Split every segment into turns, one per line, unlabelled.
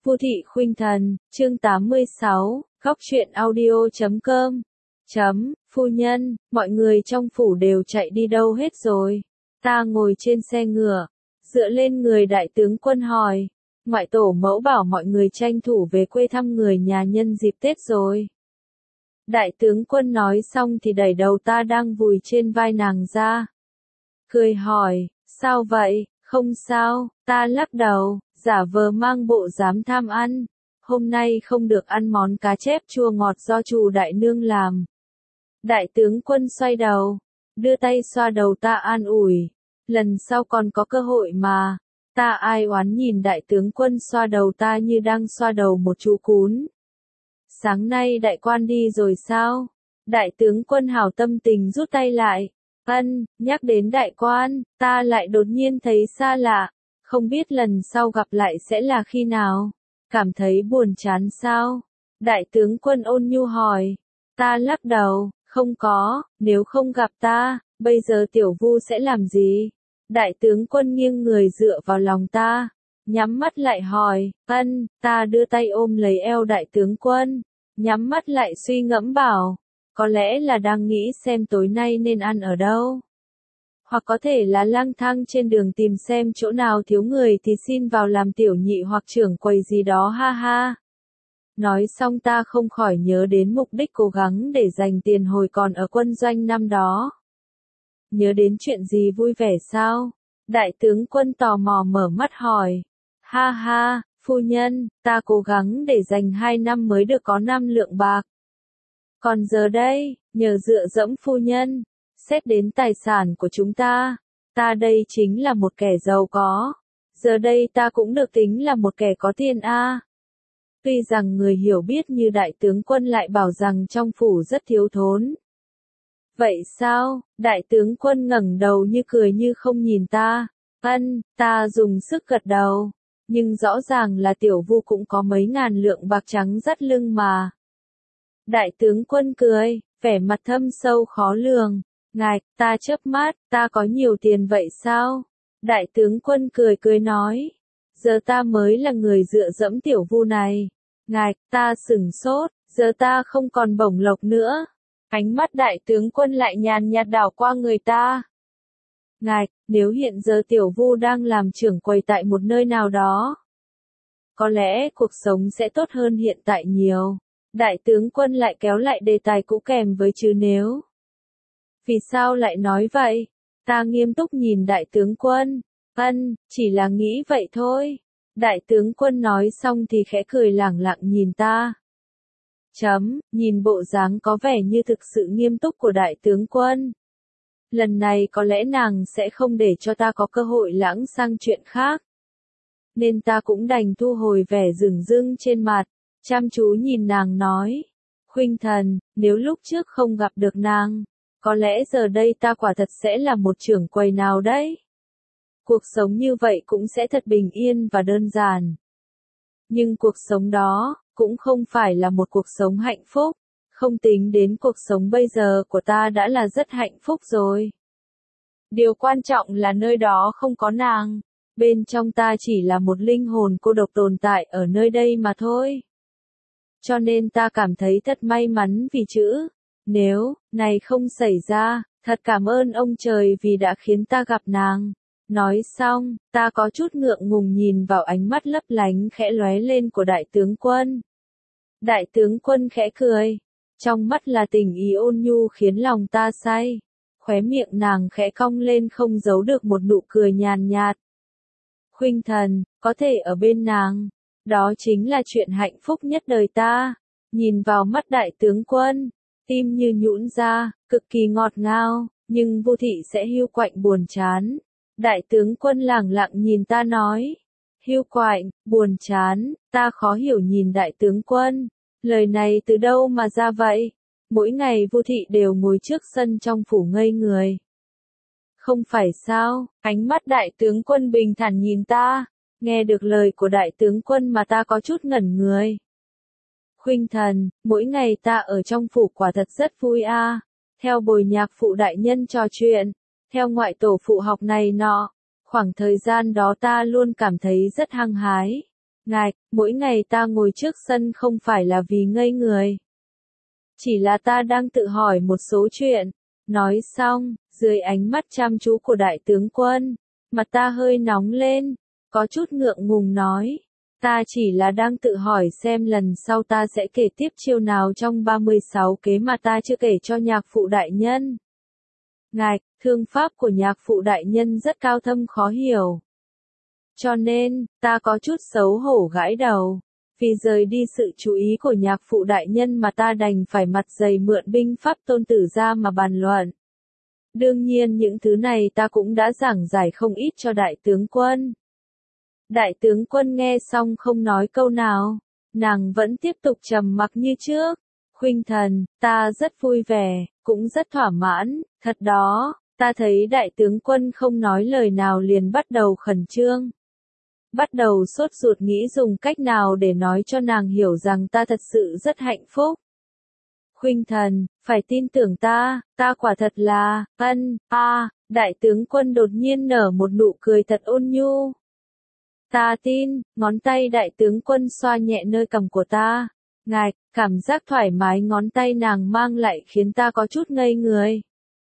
Vu Thị Khuynh Thần, chương 86, góc truyện audio.com. Phu nhân, mọi người trong phủ đều chạy đi đâu hết rồi? Ta ngồi trên xe ngựa, dựa lên người đại tướng quân hỏi. Ngoại tổ mẫu bảo mọi người tranh thủ về quê thăm người nhà nhân dịp Tết rồi. Đại tướng quân nói xong thì đẩy đầu ta đang vùi trên vai nàng ra. Cười hỏi, sao vậy? Không sao, ta lắc đầu, giả vờ mang bộ dám tham ăn. Hôm nay không được ăn món cá chép chua ngọt do Trù đại nương làm. Đại tướng quân xoay đầu, đưa tay xoa đầu ta an ủi. Lần sau còn có cơ hội mà. Ta ai oán nhìn đại tướng quân xoa đầu ta như đang xoa đầu một chú cún. Sáng nay đại quan đi rồi sao? Đại tướng quân hảo tâm tình rút tay lại. Nhắc đến đại quan, ta lại đột nhiên thấy xa lạ. Không biết lần sau gặp lại sẽ là khi nào? Cảm thấy buồn chán sao? Đại tướng quân ôn nhu hỏi. Ta lắc đầu, không có, nếu không gặp ta, bây giờ tiểu Vu sẽ làm gì? Đại tướng quân nghiêng người dựa vào lòng ta, nhắm mắt lại hỏi, ta đưa tay ôm lấy eo đại tướng quân, nhắm mắt lại suy ngẫm bảo, có lẽ là đang nghĩ xem tối nay nên ăn ở đâu. Hoặc có thể là lang thang trên đường tìm xem chỗ nào thiếu người thì xin vào làm tiểu nhị hoặc trưởng quầy gì đó ha ha. Nói xong ta không khỏi nhớ đến mục đích cố gắng để dành tiền hồi còn ở quân doanh năm đó. Nhớ đến chuyện gì vui vẻ sao? Đại tướng quân tò mò mở mắt hỏi. Ha ha, phu nhân, ta cố gắng để dành 2 năm mới được có 5 lượng bạc. Còn giờ đây, nhờ dựa dẫm phu nhân, xét đến tài sản của chúng ta đây chính là một kẻ giàu có. Giờ đây ta cũng được tính là một kẻ có tiền a. Tuy rằng người hiểu biết như đại tướng quân lại bảo rằng trong phủ rất thiếu thốn. Vậy sao? Đại tướng quân ngẩng đầu như cười như không nhìn ta. Ta dùng sức gật đầu. Nhưng rõ ràng là tiểu Vu cũng có mấy ngàn lượng bạc trắng dắt lưng mà. Đại tướng quân cười, vẻ mặt thâm sâu khó lường. Ngài, ta chớp mắt, ta có nhiều tiền vậy sao? Đại tướng quân cười nói. Giờ ta mới là người dựa dẫm tiểu Vu này. Ngài, ta sửng sốt, giờ ta không còn bổng lộc nữa. Ánh mắt đại tướng quân lại nhàn nhạt đảo qua người ta. Ngài, nếu hiện giờ tiểu Vu đang làm trưởng quầy tại một nơi nào đó, có lẽ cuộc sống sẽ tốt hơn hiện tại nhiều. Đại tướng quân lại kéo lại đề tài cũ kèm với chứ nếu. Vì sao lại nói vậy? Ta nghiêm túc nhìn đại tướng quân. Chỉ là nghĩ vậy thôi. Đại tướng quân nói xong thì khẽ cười lẳng lặng nhìn ta. Nhìn bộ dáng có vẻ như thực sự nghiêm túc của đại tướng quân. Lần này có lẽ nàng sẽ không để cho ta có cơ hội lãng sang chuyện khác. Nên ta cũng đành thu hồi vẻ rừng rưng trên mặt, chăm chú nhìn nàng nói. Khuynh Thần, nếu lúc trước không gặp được nàng, có lẽ giờ đây ta quả thật sẽ là một trưởng quầy nào đấy. Cuộc sống như vậy cũng sẽ thật bình yên và đơn giản. Nhưng cuộc sống đó, cũng không phải là một cuộc sống hạnh phúc. Không tính đến cuộc sống bây giờ của ta đã là rất hạnh phúc rồi. Điều quan trọng là nơi đó không có nàng. Bên trong ta chỉ là một linh hồn cô độc tồn tại ở nơi đây mà thôi. Cho nên ta cảm thấy thật may mắn vì chữ nếu này không xảy ra, thật cảm ơn ông trời vì đã khiến ta gặp nàng. Nói xong, ta có chút ngượng ngùng nhìn vào ánh mắt lấp lánh khẽ lóe lên của đại tướng quân. Đại tướng quân khẽ cười. Trong mắt là tình ý ôn nhu khiến lòng ta say. Khóe miệng nàng khẽ cong lên không giấu được một nụ cười nhàn nhạt. Khuynh Thần, có thể ở bên nàng. Đó chính là chuyện hạnh phúc nhất đời ta. Nhìn vào mắt đại tướng quân, tim như nhũn ra, cực kỳ ngọt ngào, nhưng Vu Thị sẽ hiu quạnh buồn chán. Đại tướng quân lẳng lặng nhìn ta nói. Hiu quạnh, buồn chán, ta khó hiểu nhìn đại tướng quân. Lời này từ đâu mà ra vậy? Mỗi ngày Vu Thị đều ngồi trước sân trong phủ ngây người. Không phải sao? Ánh mắt đại tướng quân bình thản nhìn ta. Nghe được lời của đại tướng quân mà ta có chút ngẩn người. Khuynh Thần, mỗi ngày ta ở trong phủ quả thật rất vui a. Theo bồi nhạc phụ đại nhân trò chuyện, theo ngoại tổ phụ học này nọ. Khoảng thời gian đó ta luôn cảm thấy rất hăng hái. Ngạch, mỗi ngày ta ngồi trước sân không phải là vì ngây người. Chỉ là ta đang tự hỏi một số chuyện. Nói xong, dưới ánh mắt chăm chú của đại tướng quân, mặt ta hơi nóng lên, có chút ngượng ngùng nói. Ta chỉ là đang tự hỏi xem lần sau ta sẽ kể tiếp chiêu nào trong 36 kế mà ta chưa kể cho nhạc phụ đại nhân. Ngạch, thương pháp của nhạc phụ đại nhân rất cao thâm khó hiểu. Cho nên, ta có chút xấu hổ gãi đầu. Vì rời đi sự chú ý của nhạc phụ đại nhân mà ta đành phải mặt dày mượn binh pháp Tôn Tử ra mà bàn luận. Đương nhiên những thứ này ta cũng đã giảng giải không ít cho đại tướng quân. Đại tướng quân nghe xong không nói câu nào, nàng vẫn tiếp tục trầm mặc như trước. Khuynh thần, ta rất vui vẻ, cũng rất thỏa mãn, thật đó, ta thấy đại tướng quân không nói lời nào liền bắt đầu khẩn trương. Bắt đầu sốt ruột nghĩ dùng cách nào để nói cho nàng hiểu rằng ta thật sự rất hạnh phúc. Khuynh thần, phải tin tưởng ta quả thật là, đại tướng quân đột nhiên nở một nụ cười thật ôn nhu. Ta tin, ngón tay đại tướng quân xoa nhẹ nơi cằm của ta. Ngạch, cảm giác thoải mái ngón tay nàng mang lại khiến ta có chút ngây người.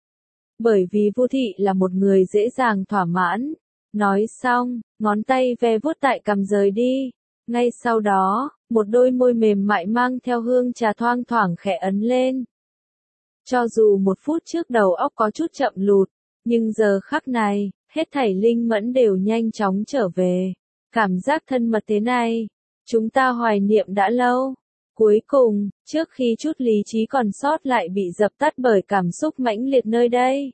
Bởi vì Vu Thị là một người dễ dàng thỏa mãn. Nói xong, ngón tay ve vuốt tại cằm rời đi. Ngay sau đó, một đôi môi mềm mại mang theo hương trà thoang thoảng khẽ ấn lên. Cho dù một phút trước đầu óc có chút chậm lụt, nhưng giờ khắc này, hết thảy linh mẫn đều nhanh chóng trở về. Cảm giác thân mật thế này, chúng ta hoài niệm đã lâu. Cuối cùng, trước khi chút lý trí còn sót lại bị dập tắt bởi cảm xúc mãnh liệt nơi đây.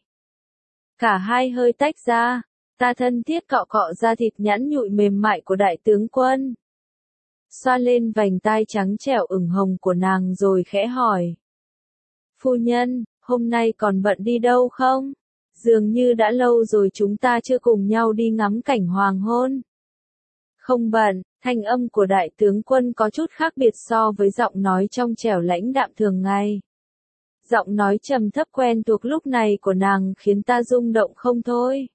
Cả hai hơi tách ra, ta thân thiết cọ cọ da thịt nhẵn nhụi mềm mại của đại tướng quân. Xoa lên vành tai trắng trẻo ửng hồng của nàng rồi khẽ hỏi. Phu nhân, hôm nay còn bận đi đâu không? Dường như đã lâu rồi chúng ta chưa cùng nhau đi ngắm cảnh hoàng hôn. Không bận, thanh âm của đại tướng quân có chút khác biệt so với giọng nói trong trẻo lãnh đạm thường ngày. Giọng nói trầm thấp quen thuộc lúc này của nàng khiến ta rung động không thôi.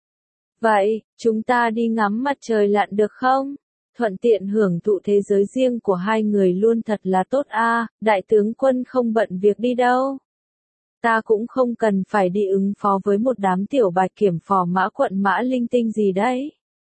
Vậy, chúng ta đi ngắm mặt trời lặn được không? Thuận tiện hưởng thụ thế giới riêng của hai người luôn thật là tốt đại tướng quân không bận việc đi đâu. Ta cũng không cần phải đi ứng phó với một đám tiểu bạch kiểm phò mã quận mã linh tinh gì đấy.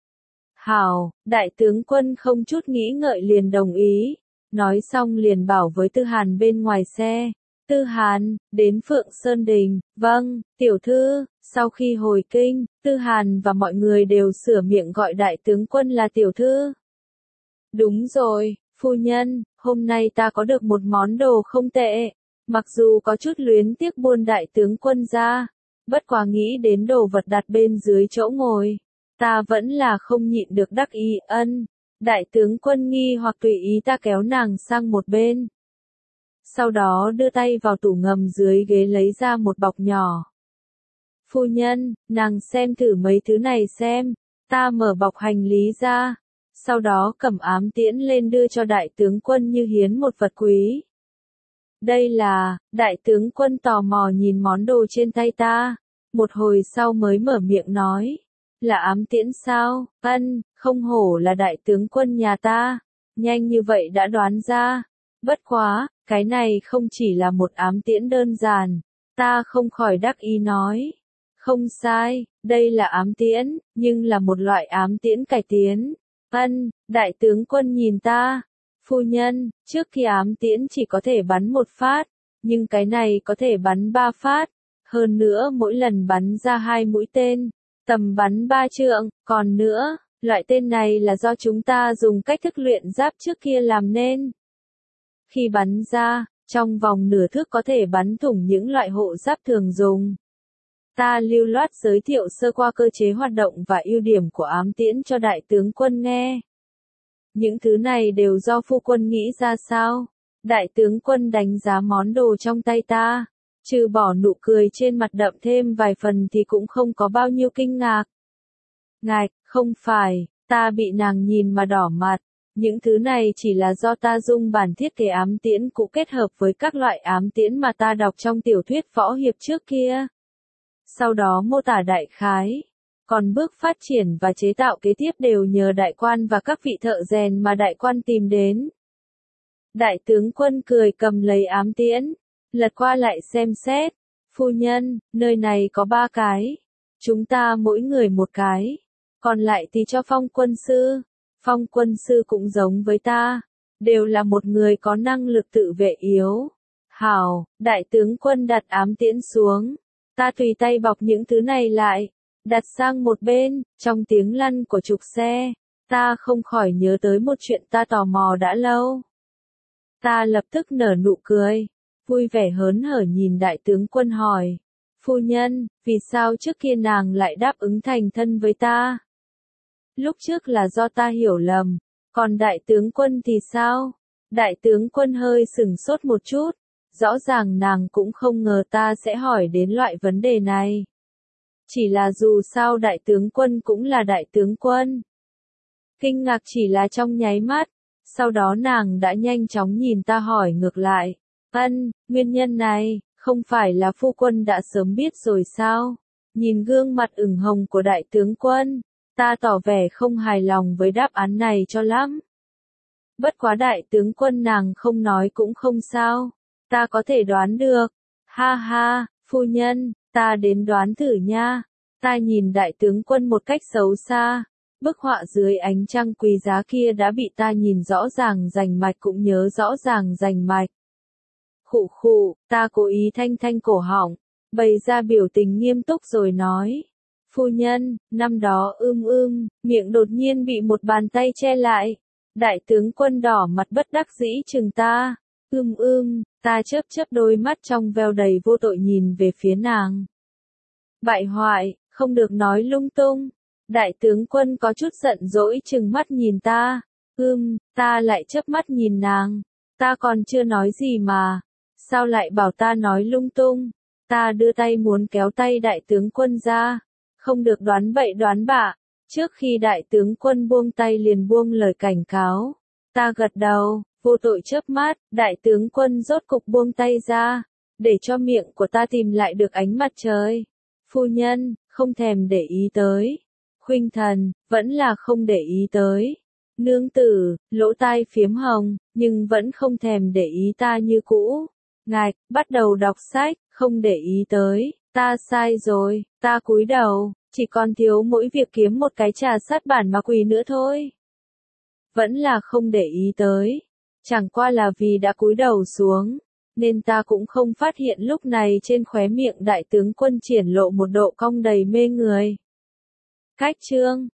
Hảo, đại tướng quân không chút nghĩ ngợi liền đồng ý, nói xong liền bảo với Tư Hàn bên ngoài xe. Tư Hàn, đến Phượng Sơn Đình, vâng, tiểu thư. Sau khi hồi kinh, Tư Hàn và mọi người đều sửa miệng gọi đại tướng quân là tiểu thư. Đúng rồi, phu nhân, hôm nay ta có được một món đồ không tệ. Mặc dù có chút luyến tiếc buôn đại tướng quân ra, bất quá nghĩ đến đồ vật đặt bên dưới chỗ ngồi, ta vẫn là không nhịn được đắc ý. Đại tướng quân nghi hoặc tùy ý ta kéo nàng sang một bên. Sau đó đưa tay vào tủ ngầm dưới ghế lấy ra một bọc nhỏ. Phu nhân, nàng xem thử mấy thứ này xem. Ta mở bọc hành lý ra, sau đó cầm ám tiễn lên đưa cho đại tướng quân như hiến một vật quý. Đây là, đại tướng quân tò mò nhìn món đồ trên tay ta, một hồi sau mới mở miệng nói. Là ám tiễn sao? Không hổ là đại tướng quân nhà ta, nhanh như vậy đã đoán ra. Bất quá, cái này không chỉ là một ám tiễn đơn giản, ta không khỏi đắc ý nói. Không sai, đây là ám tiễn, nhưng là một loại ám tiễn cải tiến. Đại tướng quân nhìn ta. Phu nhân, trước khi ám tiễn chỉ có thể bắn một phát, nhưng cái này có thể bắn 3 phát. Hơn nữa mỗi lần bắn ra 2 mũi tên, tầm bắn 3 trượng, còn nữa, loại tên này là do chúng ta dùng cách thức luyện giáp trước kia làm nên. Khi bắn ra, trong vòng nửa thước có thể bắn thủng những loại hộ giáp thường dùng. Ta lưu loát giới thiệu sơ qua cơ chế hoạt động và ưu điểm của ám tiễn cho đại tướng quân nghe. Những thứ này đều do phu quân nghĩ ra sao? Đại tướng quân đánh giá món đồ trong tay ta, trừ bỏ nụ cười trên mặt đậm thêm vài phần thì cũng không có bao nhiêu kinh ngạc. Ngạch, không phải, ta bị nàng nhìn mà đỏ mặt. Những thứ này chỉ là do ta dùng bản thiết kế ám tiễn cũ kết hợp với các loại ám tiễn mà ta đọc trong tiểu thuyết võ hiệp trước kia. Sau đó mô tả đại khái. Còn bước phát triển và chế tạo kế tiếp đều nhờ đại quan và các vị thợ rèn mà đại quan tìm đến. Đại tướng quân cười cầm lấy ám tiễn, lật qua lại xem xét. Phu nhân, nơi này có 3 cái. Chúng ta mỗi người một cái. Còn lại thì cho Phong quân sư. Phong quân sư cũng giống với ta. Đều là một người có năng lực tự vệ yếu. Hảo, đại tướng quân đặt ám tiễn xuống. Ta tùy tay bọc những thứ này lại. Đặt sang một bên, trong tiếng lăn của trục xe. Ta không khỏi nhớ tới một chuyện ta tò mò đã lâu. Ta lập tức nở nụ cười. Vui vẻ hớn hở nhìn đại tướng quân hỏi. Phu nhân, vì sao trước kia nàng lại đáp ứng thành thân với ta? Lúc trước là do ta hiểu lầm. Còn đại tướng quân thì sao? Đại tướng quân hơi sửng sốt một chút. Rõ ràng nàng cũng không ngờ ta sẽ hỏi đến loại vấn đề này. Chỉ là dù sao đại tướng quân cũng là đại tướng quân. Kinh ngạc chỉ là trong nháy mắt. Sau đó nàng đã nhanh chóng nhìn ta hỏi ngược lại. Nguyên nhân này, không phải là phu quân đã sớm biết rồi sao? Nhìn gương mặt ửng hồng của đại tướng quân, ta tỏ vẻ không hài lòng với đáp án này cho lắm. Bất quá đại tướng quân nàng không nói cũng không sao, ta có thể đoán được. Ha ha, phu nhân, ta đến đoán thử nha. Ta nhìn đại tướng quân một cách xấu xa. Bức họa dưới ánh trăng quý giá kia đã bị ta nhìn rõ ràng rành mạch cũng nhớ rõ ràng rành mạch. Khụ khụ, ta cố ý thanh cổ họng, bày ra biểu tình nghiêm túc rồi nói. Phu nhân, năm đó miệng đột nhiên bị một bàn tay che lại. Đại tướng quân đỏ mặt bất đắc dĩ chừng ta. Ta chớp đôi mắt trong veo đầy vô tội nhìn về phía nàng. Bại hoại, không được nói lung tung. Đại tướng quân có chút giận dỗi chừng mắt nhìn ta. Ta lại chớp mắt nhìn nàng. Ta còn chưa nói gì mà. Sao lại bảo ta nói lung tung? Ta đưa tay muốn kéo tay đại tướng quân ra. Không được đoán bậy đoán bạ. Trước khi đại tướng quân buông tay liền buông lời cảnh cáo. Ta gật đầu, vô tội chớp mắt, đại tướng quân rốt cục buông tay ra. Để cho miệng của ta tìm lại được ánh mặt trời. Phu nhân, không thèm để ý tới. Khuynh thần, vẫn là không để ý tới. Nương tử, lỗ tai phiếm hồng, nhưng vẫn không thèm để ý ta như cũ. Ngạch, bắt đầu đọc sách, không để ý tới, ta sai rồi, ta cúi đầu, chỉ còn thiếu mỗi việc kiếm một cái trà sát bản ma quỷ nữa thôi. Vẫn là không để ý tới, chẳng qua là vì đã cúi đầu xuống, nên ta cũng không phát hiện lúc này trên khóe miệng đại tướng quân triển lộ một độ cong đầy mê người. Cách chương